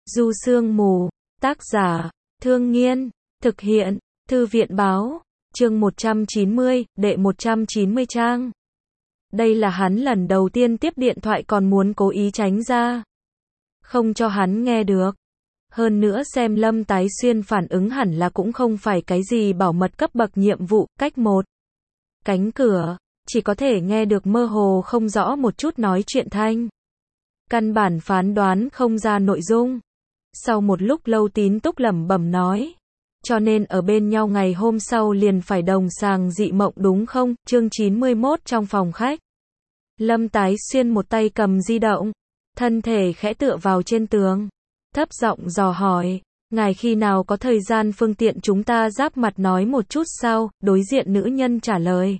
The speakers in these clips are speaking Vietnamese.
Du Sương Mù, tác giả, Thương Nghiên, thực hiện, Thư viện báo, chương 190, đệ 190 trang. Đây là hắn lần đầu tiên tiếp điện thoại còn muốn cố ý tránh ra. Không cho hắn nghe được. Hơn nữa xem Lâm Tái Xuyên phản ứng hẳn là cũng không phải cái gì bảo mật cấp bậc nhiệm vụ, cách một cánh cửa, chỉ có thể nghe được mơ hồ không rõ một chút nói chuyện thanh. Căn bản phán đoán không ra nội dung. Sau một lúc lâu Tín Túc lẩm bẩm nói. Cho nên ở bên nhau ngày hôm sau liền phải đồng sàng dị mộng đúng không? Chương 91 trong phòng khách. Lâm Tái Xuyên một tay cầm di động, thân thể khẽ tựa vào trên tường, thấp giọng dò hỏi, ngài khi nào có thời gian phương tiện chúng ta giáp mặt nói một chút sao? Đối diện nữ nhân trả lời.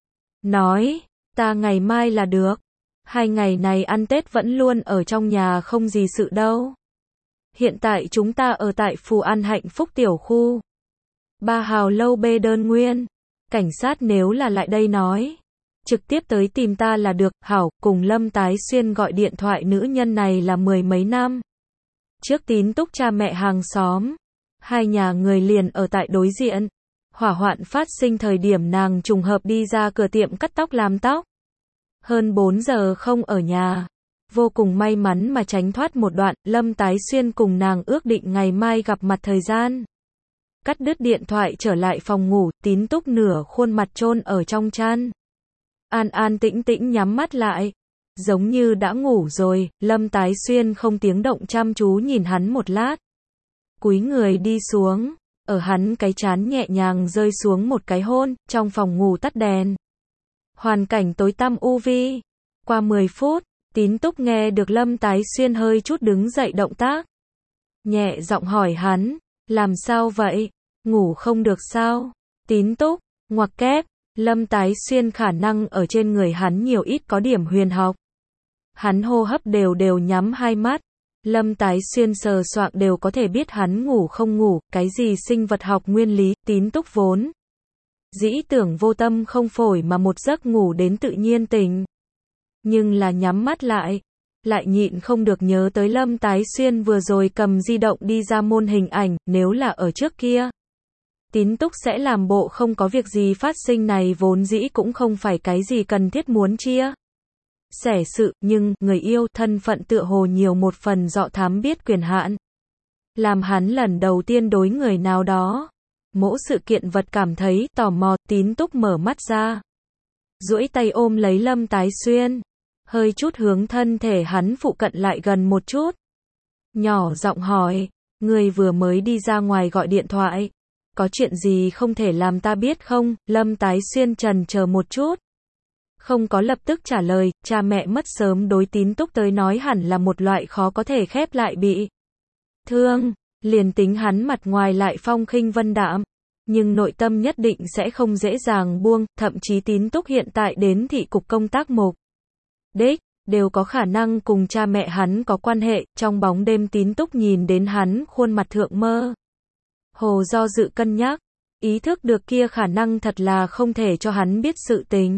Nói, ta ngày mai là được. 2 ngày này ăn Tết vẫn luôn ở trong nhà không gì sự đâu. Hiện tại chúng ta ở tại Phù An Hạnh Phúc tiểu khu. 3 hào lâu B đơn nguyên. Cảnh sát nếu là lại đây nói, trực tiếp tới tìm ta là được. Hảo, cùng Lâm Tái Xuyên gọi điện thoại nữ nhân này là 10 mấy năm. Trước Tín Túc cha mẹ hàng xóm. 2 nhà người liền ở tại đối diện. Hỏa hoạn phát sinh thời điểm nàng trùng hợp đi ra cửa tiệm cắt tóc làm tóc. Hơn 4 giờ không ở nhà. Vô cùng may mắn mà tránh thoát một đoạn, Lâm Tái Xuyên cùng nàng ước định ngày mai gặp mặt thời gian. Cắt đứt điện thoại trở lại phòng ngủ, Tín Túc nửa khuôn mặt chôn ở trong chăn. An an tĩnh tĩnh nhắm mắt lại. Giống như đã ngủ rồi, Lâm Tái Xuyên không tiếng động chăm chú nhìn hắn một lát. Cúi người đi xuống, ở hắn cái trán nhẹ nhàng rơi xuống một cái hôn, trong phòng ngủ tắt đèn. Hoàn cảnh tối tăm u vi. Qua 10 phút, Tín Túc nghe được Lâm Tái Xuyên hơi chút đứng dậy động tác. Nhẹ giọng hỏi hắn, làm sao vậy? Ngủ không được sao? Tín Túc, ngoặc kép, Lâm Tái Xuyên khả năng ở trên người hắn nhiều ít có điểm huyền học. Hắn hô hấp đều nhắm hai mắt. Lâm Tái Xuyên sờ soạng đều có thể biết hắn ngủ không ngủ, cái gì sinh vật học nguyên lý, Tín Túc vốn dĩ tưởng vô tâm không phổi mà một giấc ngủ đến tự nhiên tỉnh. Nhưng là nhắm mắt lại nhịn không được nhớ tới Lâm Tái Xuyên vừa rồi cầm di động đi ra môn hình ảnh, nếu là ở trước kia. Tín Túc sẽ làm bộ không có việc gì phát sinh này vốn dĩ cũng không phải cái gì cần thiết muốn chia sẻ sự, nhưng, người yêu, thân phận tựa hồ nhiều một phần dọ thám biết quyền hạn. Làm hắn lần đầu tiên đối người nào đó, mỗi sự kiện vật cảm thấy tò mò, Tín Túc mở mắt ra. Duỗi tay ôm lấy Lâm Tái Xuyên. Hơi chút hướng thân thể hắn phụ cận lại gần một chút. Nhỏ giọng hỏi, người vừa mới đi ra ngoài gọi điện thoại. Có chuyện gì không thể làm ta biết không? Lâm Tái Xuyên chần chờ một chút. Không có lập tức trả lời, cha mẹ mất sớm đối Tín Túc tới nói hẳn là một loại khó có thể khép lại bị thương. Liền tính hắn mặt ngoài lại phong khinh vân đạm, nhưng nội tâm nhất định sẽ không dễ dàng buông, thậm chí Tín Túc hiện tại đến thị cục công tác mục đích, đều có khả năng cùng cha mẹ hắn có quan hệ. Trong bóng đêm Tín Túc nhìn đến hắn khuôn mặt thượng mơ hồ do dự cân nhắc, ý thức được kia khả năng thật là không thể cho hắn biết sự tình.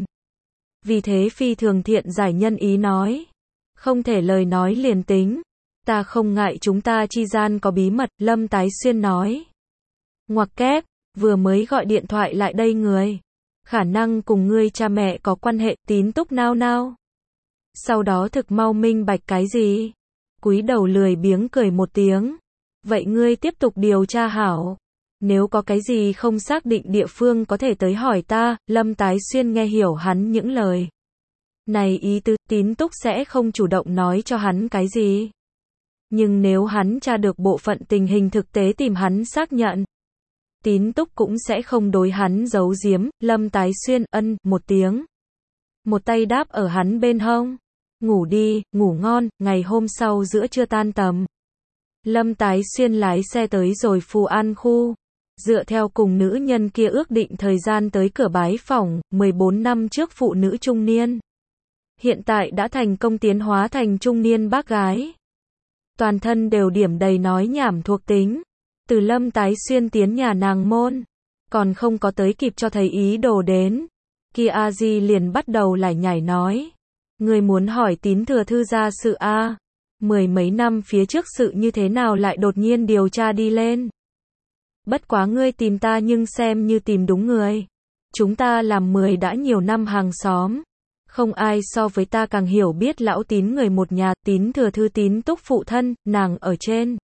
Vì thế phi thường thiện giải nhân ý nói, không thể lời nói liền tính, ta không ngại chúng ta chi gian có bí mật. Lâm Tái Xuyên nói, ngoặc kép, vừa mới gọi điện thoại lại đây người, khả năng cùng ngươi cha mẹ có quan hệ. Tín Túc nao nao. Sau đó thực mau minh bạch cái gì? Cúi đầu lười biếng cười một tiếng. Vậy ngươi tiếp tục điều tra hảo. Nếu có cái gì không xác định địa phương có thể tới hỏi ta. Lâm Tái Xuyên nghe hiểu hắn những lời này ý tứ, Tín Túc sẽ không chủ động nói cho hắn cái gì. Nhưng nếu hắn tra được bộ phận tình hình thực tế tìm hắn xác nhận, Tín Túc cũng sẽ không đối hắn giấu giếm. Lâm Tái Xuyên ân một tiếng. Một tay đáp ở hắn bên hông. Ngủ đi, ngủ ngon. Ngày hôm sau giữa trưa tan tầm, Lâm Tái Xuyên lái xe tới rồi Phù An khu. Dựa theo cùng nữ nhân kia ước định thời gian tới cửa bái phỏng, 14 năm trước phụ nữ trung niên. Hiện tại đã thành công tiến hóa thành trung niên bác gái. Toàn thân đều điểm đầy nói nhảm thuộc tính. Từ Lâm Tái Xuyên tiến nhà nàng môn, còn không có tới kịp cho thấy ý đồ đến, kia a di liền bắt đầu lải nhải nói, người muốn hỏi Tín thừa thư gia sự a. Mười mấy năm phía trước sự như thế nào lại đột nhiên điều tra đi lên. Bất quá ngươi tìm ta nhưng xem như tìm đúng người. Chúng ta làm 10 đã nhiều năm hàng xóm. Không ai so với ta càng hiểu biết lão Tín người một nhà, Tín Thừa Thư Tín Túc phụ thân, nàng ở trên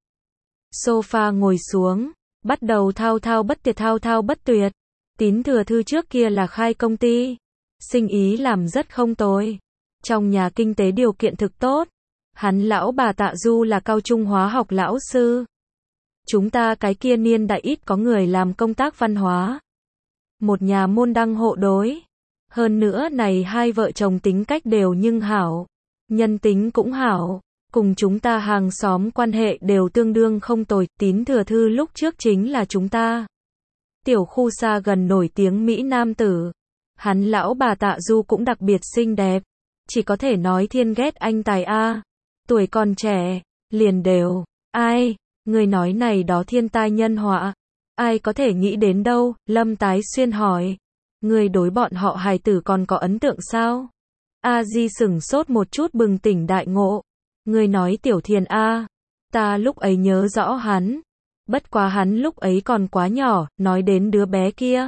sofa ngồi xuống, bắt đầu thao thao bất tuyệt. Tín Thừa Thư trước kia là khai công ty, sinh ý làm rất không tồi. Trong nhà kinh tế điều kiện thực tốt. Hắn lão bà Tạ Du là cao trung hóa học lão sư. Chúng ta cái kia niên đại ít có người làm công tác văn hóa. Một nhà môn đăng hộ đối. Hơn nữa này hai vợ chồng tính cách đều nhưng hảo. Nhân tính cũng hảo. Cùng chúng ta hàng xóm quan hệ đều tương đương không tồi. Tín Thừa Thư lúc trước chính là chúng ta tiểu khu xa gần nổi tiếng Mỹ Nam tử. Hắn lão bà Tạ Du cũng đặc biệt xinh đẹp. Chỉ có thể nói thiên ghét anh tài a. Tuổi còn trẻ, liền đều. Ai, người nói này đó thiên tai nhân họa. Ai có thể nghĩ đến đâu, Lâm Tái Xuyên hỏi. Người đối bọn họ hài tử còn có ấn tượng sao? A Di sửng sốt một chút bừng tỉnh đại ngộ. Người nói Tiểu Thiền a, ta lúc ấy nhớ rõ hắn. Bất quá hắn lúc ấy còn quá nhỏ, nói đến đứa bé kia.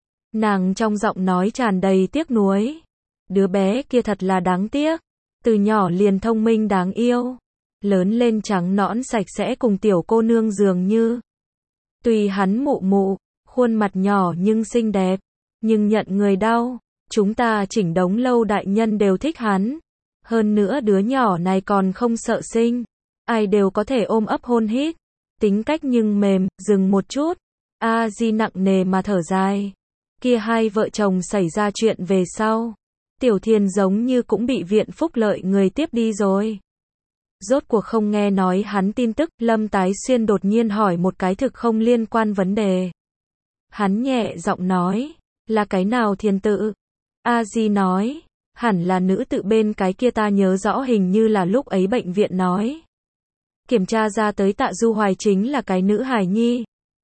Nàng trong giọng nói tràn đầy tiếc nuối. Đứa bé kia thật là đáng tiếc. Từ nhỏ liền thông minh đáng yêu. Lớn lên trắng nõn sạch sẽ cùng tiểu cô nương dường như. Tuy hắn mụ mụ, khuôn mặt nhỏ nhưng xinh đẹp. Nhưng nhận người đau. Chúng ta chỉnh đống lâu đại nhân đều thích hắn. Hơn nữa đứa nhỏ này còn không sợ sinh. Ai đều có thể ôm ấp hôn hít. Tính cách nhưng mềm, dừng một chút. A Di nặng nề mà thở dài. Kia hai vợ chồng xảy ra chuyện về sau. Tiểu Thiền giống như cũng bị viện phúc lợi người tiếp đi rồi. Rốt cuộc không nghe nói hắn tin tức, Lâm Tái Xuyên đột nhiên hỏi một cái thực không liên quan vấn đề. Hắn nhẹ giọng nói, là cái nào Thiền tự? A Di nói, hẳn là nữ tự bên cái kia ta nhớ rõ hình như là lúc ấy bệnh viện nói. Kiểm tra ra tới Tạ Du Hoài chính là cái nữ hài nhi.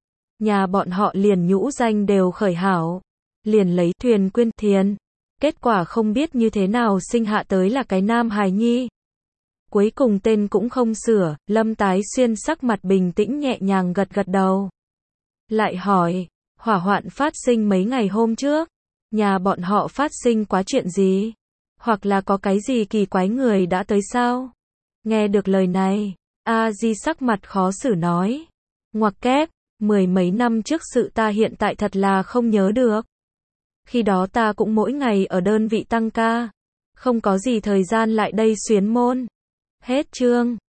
Nhà bọn họ liền nhũ danh đều khởi hảo. Liền lấy Thuyền Quyên Thiền. Kết quả không biết như thế nào sinh hạ tới là cái nam hài nhi. Cuối cùng tên cũng không sửa, Lâm Tái Xuyên sắc mặt bình tĩnh nhẹ nhàng gật gật đầu. Lại hỏi, hỏa hoạn phát sinh mấy ngày hôm trước, nhà bọn họ phát sinh quá chuyện gì? Hoặc là có cái gì kỳ quái người đã tới sao? Nghe được lời này, A Di sắc mặt khó xử nói. Ngoặc kép, 10 mấy năm trước sự ta hiện tại thật là không nhớ được. Khi đó ta cũng mỗi ngày ở đơn vị tăng ca. Không có gì thời gian lại đây xuyến môn. Hết chương.